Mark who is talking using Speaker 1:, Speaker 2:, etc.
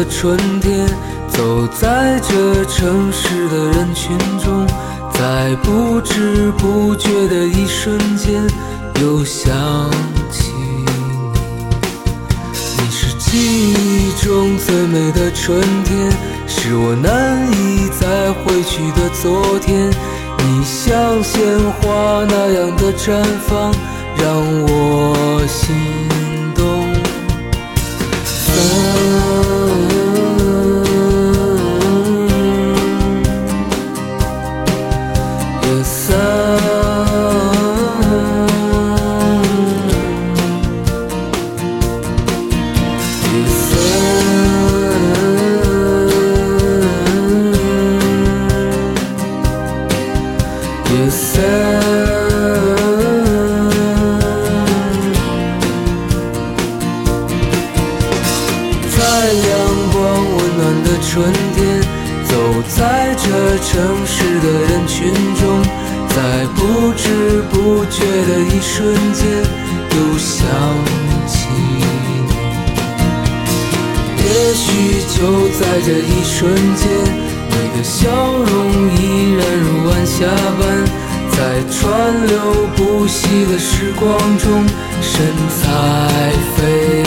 Speaker 1: 春天，走在这城市的人群中，在不知不觉的一瞬间，又想起你。你是记忆中最美的春天，是我难以再回去的昨天。你像鲜花那样的绽放，让我心动。在阳光温暖的春天，走在这城市的人群中，在不知不觉的一瞬间，又想起你。也许就在这一瞬间，你的笑容依然如晚霞般，在川流不息的时光中神采飞